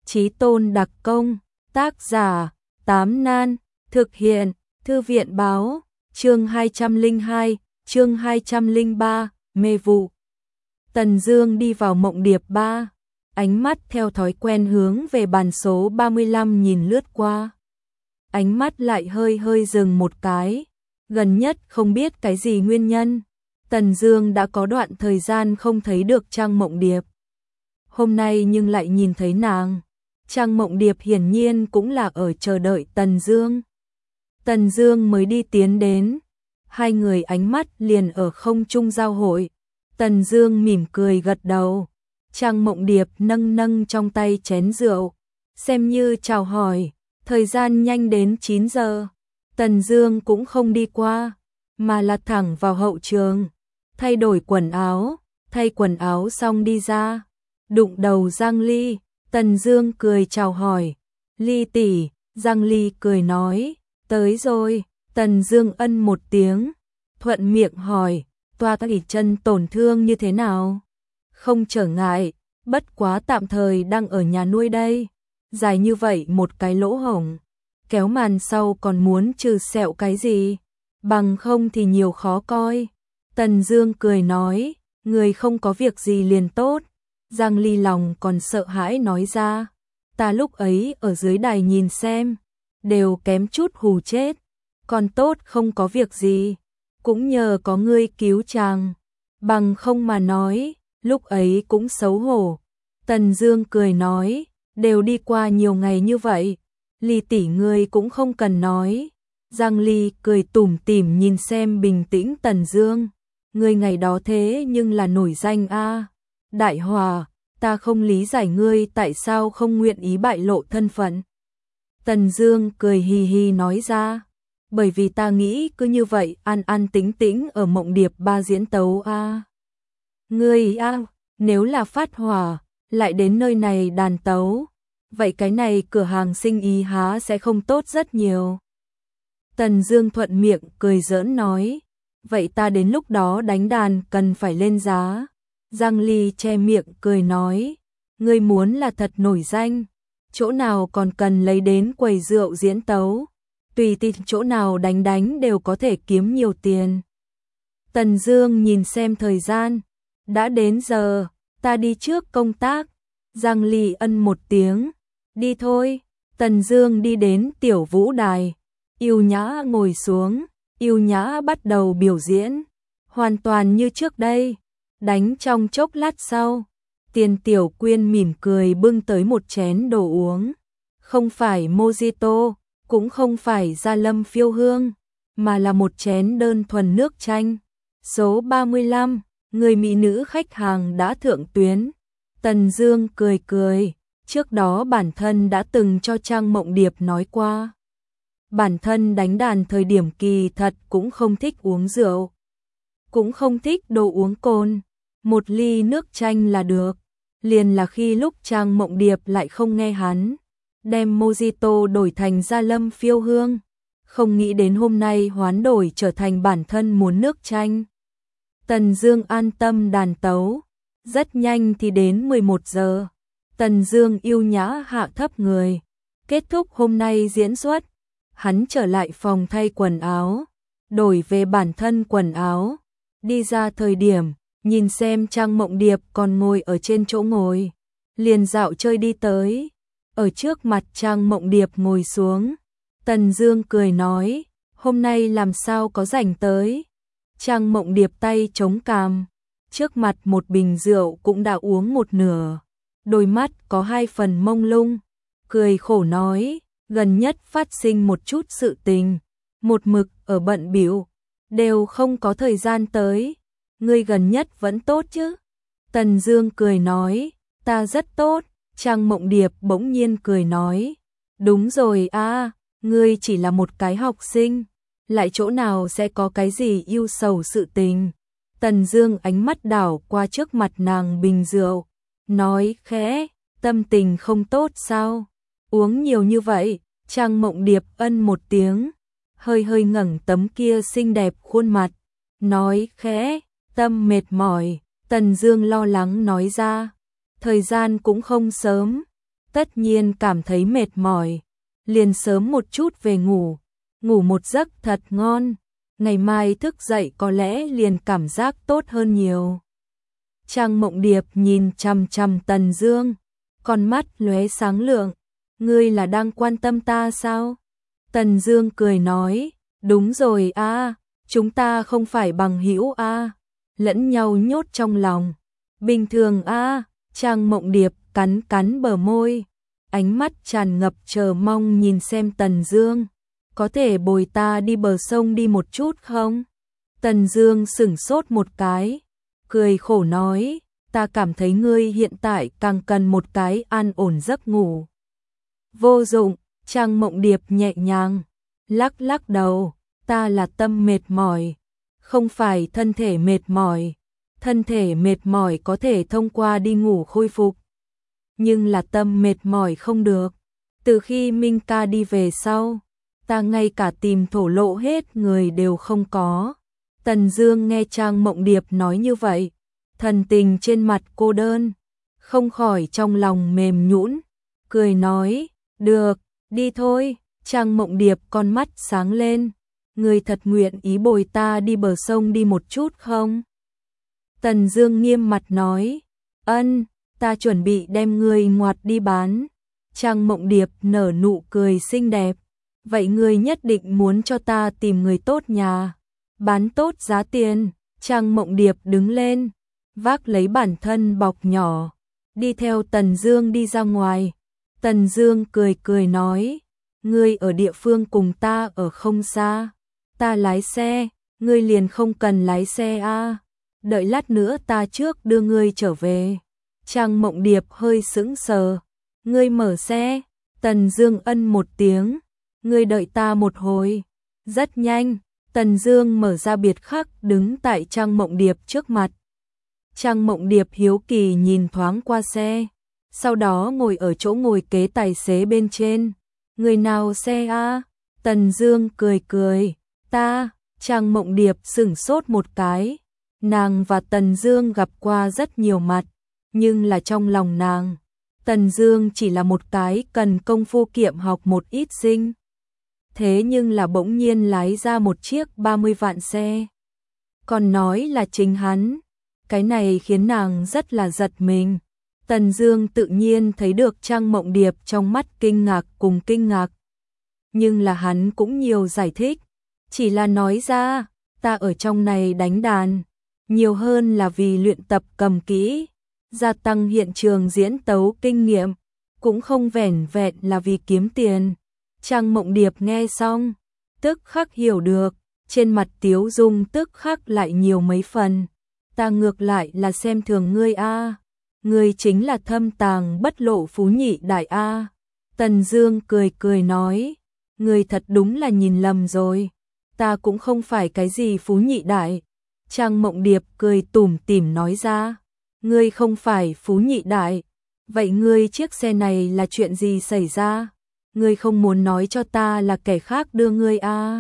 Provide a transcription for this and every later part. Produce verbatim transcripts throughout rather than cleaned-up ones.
Chí tôn đặc công, tác giả, Tám Nan, thực hiện, Thư viện báo, chương hai trăm lẻ hai, chương hai trăm lẻ ba, mê vụ. Tần Dương đi vào mộng điệp ba, ánh mắt theo thói quen hướng về bàn số ba mươi lăm nhìn lướt qua. Ánh mắt lại hơi hơi dừng một cái, gần nhất không biết cái gì nguyên nhân, Tần Dương đã có đoạn thời gian không thấy được Trang Mộng Điệp. Hôm nay nhưng lại nhìn thấy nàng. Trang Mộng Điệp hiển nhiên cũng là ở chờ đợi Tần Dương. Tần Dương mới đi tiến đến, hai người ánh mắt liền ở không trung giao hội. Tần Dương mỉm cười gật đầu. Trang Mộng Điệp nâng nâng trong tay chén rượu, xem như chào hỏi. Thời gian nhanh đến chín giờ, Tần Dương cũng không đi qua, mà là thẳng vào hậu trường, thay đổi quần áo, thay quần áo xong đi ra, đụng đầu Giang Ly. Tần Dương cười chào hỏi, Ly tỷ. Giang Ly cười nói, tới rồi. Tần Dương ân một tiếng, thuận miệng hỏi, toa các chân tổn thương như thế nào? Không trở ngại, bất quá tạm thời đang ở nhà nuôi đây. Dài như vậy một cái lỗ hổng, kéo màn sau còn muốn trừ sẹo cái gì, bằng không thì nhiều khó coi. Tần Dương cười nói, người không có việc gì liền tốt. Giang Ly lòng còn sợ hãi nói ra, ta lúc ấy ở dưới đài nhìn xem, đều kém chút hù chết, còn tốt không có việc gì, cũng nhờ có ngươi cứu chàng, bằng không mà nói, lúc ấy cũng xấu hổ. Tần Dương cười nói, đều đi qua nhiều ngày như vậy, Ly tỷ ngươi cũng không cần nói. Giang Ly cười tủm tỉm nhìn xem bình tĩnh Tần Dương, ngươi ngày đó thế nhưng là nổi danh a. Đại Hòa, ta không lý giải ngươi tại sao không nguyện ý bại lộ thân phận. Tần Dương cười hì hì nói ra, bởi vì ta nghĩ cứ như vậy an an tĩnh tĩnh ở mộng điệp ba diễn tấu a. Ngươi a, nếu là phát hỏa, lại đến nơi này đàn tấu, vậy cái này cửa hàng sinh ý há sẽ không tốt rất nhiều. Tần Dương thuận miệng cười giỡn nói, vậy ta đến lúc đó đánh đàn cần phải lên giá. Giang Ly che miệng cười nói, ngươi muốn là thật nổi danh, chỗ nào còn cần lấy đến quầy rượu diễn tấu, tùy tiện chỗ nào đánh đánh đều có thể kiếm nhiều tiền. Tần Dương nhìn xem thời gian, đã đến giờ, ta đi trước công tác. Giang Ly ân một tiếng, đi thôi. Tần Dương đi đến tiểu vũ đài, yêu nhã ngồi xuống, yêu nhã bắt đầu biểu diễn, hoàn toàn như trước đây. Đánh trong chốc lát sau, Tiền Tiểu Quyên mỉm cười bưng tới một chén đồ uống, không phải mojito, cũng không phải gia lâm phiêu hương, mà là một chén đơn thuần nước chanh. Số ba mươi lăm, người mỹ nữ khách hàng đã thượng tuyến. Tần Dương cười cười, trước đó bản thân đã từng cho Trang Mộng Điệp nói qua. Bản thân đánh đàn thời điểm kỳ thật cũng không thích uống rượu, cũng không thích đồ uống cồn, một ly nước chanh là được. Liền là khi lúc Trang Mộng Điệp lại không nghe hắn, đem mojito đổi thành gia lâm phiêu hương, không nghĩ đến hôm nay hoán đổi trở thành bản thân muốn nước chanh. Tần Dương an tâm đàn tấu, rất nhanh thì đến mười một giờ. Tần Dương yêu nhã hạ thấp người, kết thúc hôm nay diễn xuất, hắn trở lại phòng thay quần áo, đổi về bản thân quần áo, đi ra thời điểm, nhìn xem Trang Mộng Điệp còn ngồi ở trên chỗ ngồi, liền dạo chơi đi tới, ở trước mặt Trang Mộng Điệp ngồi xuống. Tần Dương cười nói, hôm nay làm sao có rảnh tới. Trang Mộng Điệp tay chống cằm, trước mặt một bình rượu cũng đã uống một nửa, đôi mắt có hai phần mông lung, cười khổ nói, gần nhất phát sinh một chút sự tình, một mực ở bận bịu, đều không có thời gian tới. Ngươi gần nhất vẫn tốt chứ? Tần Dương cười nói, ta rất tốt. Trang Mộng Điệp bỗng nhiên cười nói, đúng rồi a, ngươi chỉ là một cái học sinh, lại chỗ nào sẽ có cái gì ưu sầu sự tình. Tần Dương ánh mắt đảo qua trước mặt nàng bình rượu, nói khẽ, tâm tình không tốt sao? Uống nhiều như vậy. Trang Mộng Điệp ân một tiếng, hơi hơi ngẩng tấm kia xinh đẹp khuôn mặt, nói khẽ, tâm mệt mỏi. Tần Dương lo lắng nói ra, thời gian cũng không sớm. tất nhiên cảm thấy mệt mỏi, liền sớm một chút về ngủ, ngủ một giấc thật ngon, ngày mai thức dậy có lẽ liền cảm giác tốt hơn nhiều. Trang Mộng Điệp nhìn chằm chằm Tần Dương, con mắt lóe sáng lượng, ngươi là đang quan tâm ta sao? Tần Dương cười nói, đúng rồi a, chúng ta không phải bằng hữu a, lẫn nhau nhốt trong lòng. Bình thường a, Trang Mộng Điệp cắn cắn bờ môi, ánh mắt tràn ngập chờ mong nhìn xem Tần Dương, có thể bồi ta đi bờ sông đi một chút không? Tần Dương sững sốt một cái, cười khổ nói, ta cảm thấy ngươi hiện tại càng cần một cái an ổn giấc ngủ. Vô dụng, Trang Mộng Điệp nhẹ nhàng lắc lắc đầu, ta là tâm mệt mỏi, không phải thân thể mệt mỏi. Thân thể mệt mỏi có thể thông qua đi ngủ khôi phục, nhưng là tâm mệt mỏi không được. Từ khi Minh ca đi về sau, ta ngay cả tìm thổ lộ hết người đều không có. Tần Dương nghe Trang Mộng Điệp nói như vậy, thần tình trên mặt cô đơn, không khỏi trong lòng mềm nhũn, cười nói, được, đi thôi. Trang Mộng Điệp con mắt sáng lên, ngươi thật nguyện ý bồi ta đi bờ sông đi một chút không? Tần Dương nghiêm mặt nói, ân, ta chuẩn bị đem ngươi ngoặt đi bán. Trang Mộng Điệp nở nụ cười xinh đẹp, vậy ngươi nhất định muốn cho ta tìm người tốt nhà, bán tốt giá tiền. Trang Mộng Điệp đứng lên, vác lấy bản thân bọc nhỏ, đi theo Tần Dương đi ra ngoài. Tần Dương cười cười nói, ngươi ở địa phương cùng ta ở không xa, ta lái xe, ngươi liền không cần lái xe a. Đợi lát nữa ta trước đưa ngươi trở về. Trang Mộng Điệp hơi sững sờ, ngươi mở xe? Tần Dương ân một tiếng, ngươi đợi ta một hồi. Rất nhanh, Tần Dương mở ra biệt khắc đứng tại Trang Mộng Điệp trước mặt. Trang Mộng Điệp hiếu kỳ nhìn thoáng qua xe, sau đó ngồi ở chỗ ngồi kế tài xế bên trên. Người nào xe a? Tần Dương cười cười, ta. Trang Mộng Điệp sững sốt một cái. Nàng và Tần Dương gặp qua rất nhiều mặt, nhưng là trong lòng nàng, Tần Dương chỉ là một cái cần công phu kiệm học một ít sinh. Thế nhưng là bỗng nhiên lái ra một chiếc ba mươi vạn xe, còn nói là chính hắn, cái này khiến nàng rất là giật mình. Tần Dương tự nhiên thấy được Trang Mộng Điệp trong mắt kinh ngạc cùng kinh ngạc, nhưng là hắn cũng nhiều giải thích, chỉ là nói ra, ta ở trong này đánh đàn, nhiều hơn là vì luyện tập cầm kỹ, gia tăng hiện trường diễn tấu kinh nghiệm, cũng không vẻn vẹn là vì kiếm tiền. Trang Mộng Điệp nghe xong, tức khắc hiểu được, trên mặt tiếu dung tức khắc lại nhiều mấy phần. Ta ngược lại là xem thường ngươi a, ngươi chính là thâm tàng bất lộ phú nhị đại a. Tần Dương cười cười nói, ngươi thật đúng là nhìn lầm rồi, ta cũng không phải cái gì phú nhị đại. Trang Mộng Điệp cười tủm tỉm nói ra, ngươi không phải phú nhị đại, vậy ngươi chiếc xe này là chuyện gì xảy ra? Ngươi không muốn nói cho ta là kẻ khác đưa ngươi a?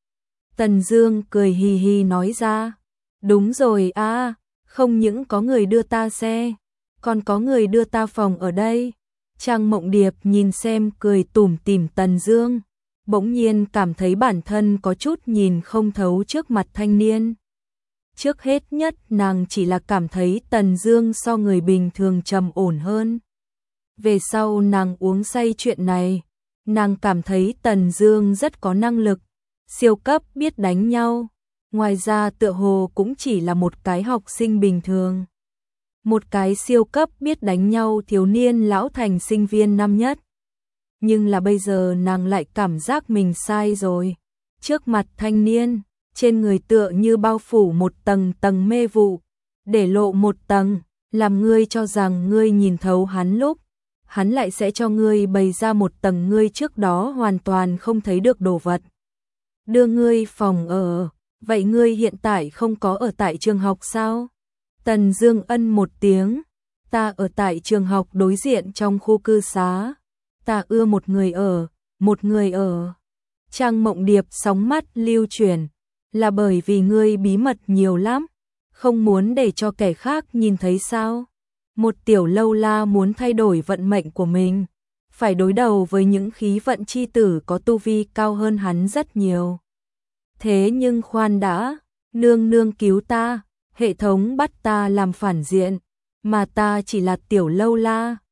Tần Dương cười hì hì nói ra, đúng rồi a, không những có người đưa ta xe, còn có người đưa ta phòng ở đây. Trang Mộng Điệp nhìn xem cười tủm tỉm Tần Dương, bỗng nhiên cảm thấy bản thân có chút nhìn không thấu trước mặt thanh niên. Trước hết nhất nàng chỉ là cảm thấy Tần Dương so người bình thường trầm ổn hơn. Về sau nàng uống say chuyện này, nàng cảm thấy Tần Dương rất có năng lực, siêu cấp biết đánh nhau, ngoài ra tựa hồ cũng chỉ là một cái học sinh bình thường. Một cái siêu cấp biết đánh nhau thiếu niên lão thành sinh viên năm nhất. Nhưng là bây giờ nàng lại cảm giác mình sai rồi. Trước mặt thanh niên, trên người tựa như bao phủ một tầng tầng mê vụ, để lộ một tầng, làm ngươi cho rằng ngươi nhìn thấu hắn lúc, hắn lại sẽ cho ngươi bày ra một tầng ngươi trước đó hoàn toàn không thấy được đồ vật. Đưa ngươi phòng ở, vậy ngươi hiện tại không có ở tại trường học sao? Tần Dương ân một tiếng, ta ở tại trường học đối diện trong khu cư xá, ta ưa một người ở, một người ở. Trang Mộng Điệp sóng mắt lưu chuyển, là bởi vì ngươi bí mật nhiều lắm, không muốn để cho kẻ khác nhìn thấy sao? Một tiểu lâu la muốn thay đổi vận mệnh của mình, phải đối đầu với những khí vận chi tử có tu vi cao hơn hắn rất nhiều. Thế nhưng khoan đã, nương nương cứu ta, hệ thống bắt ta làm phản diện, mà ta chỉ là tiểu lâu la,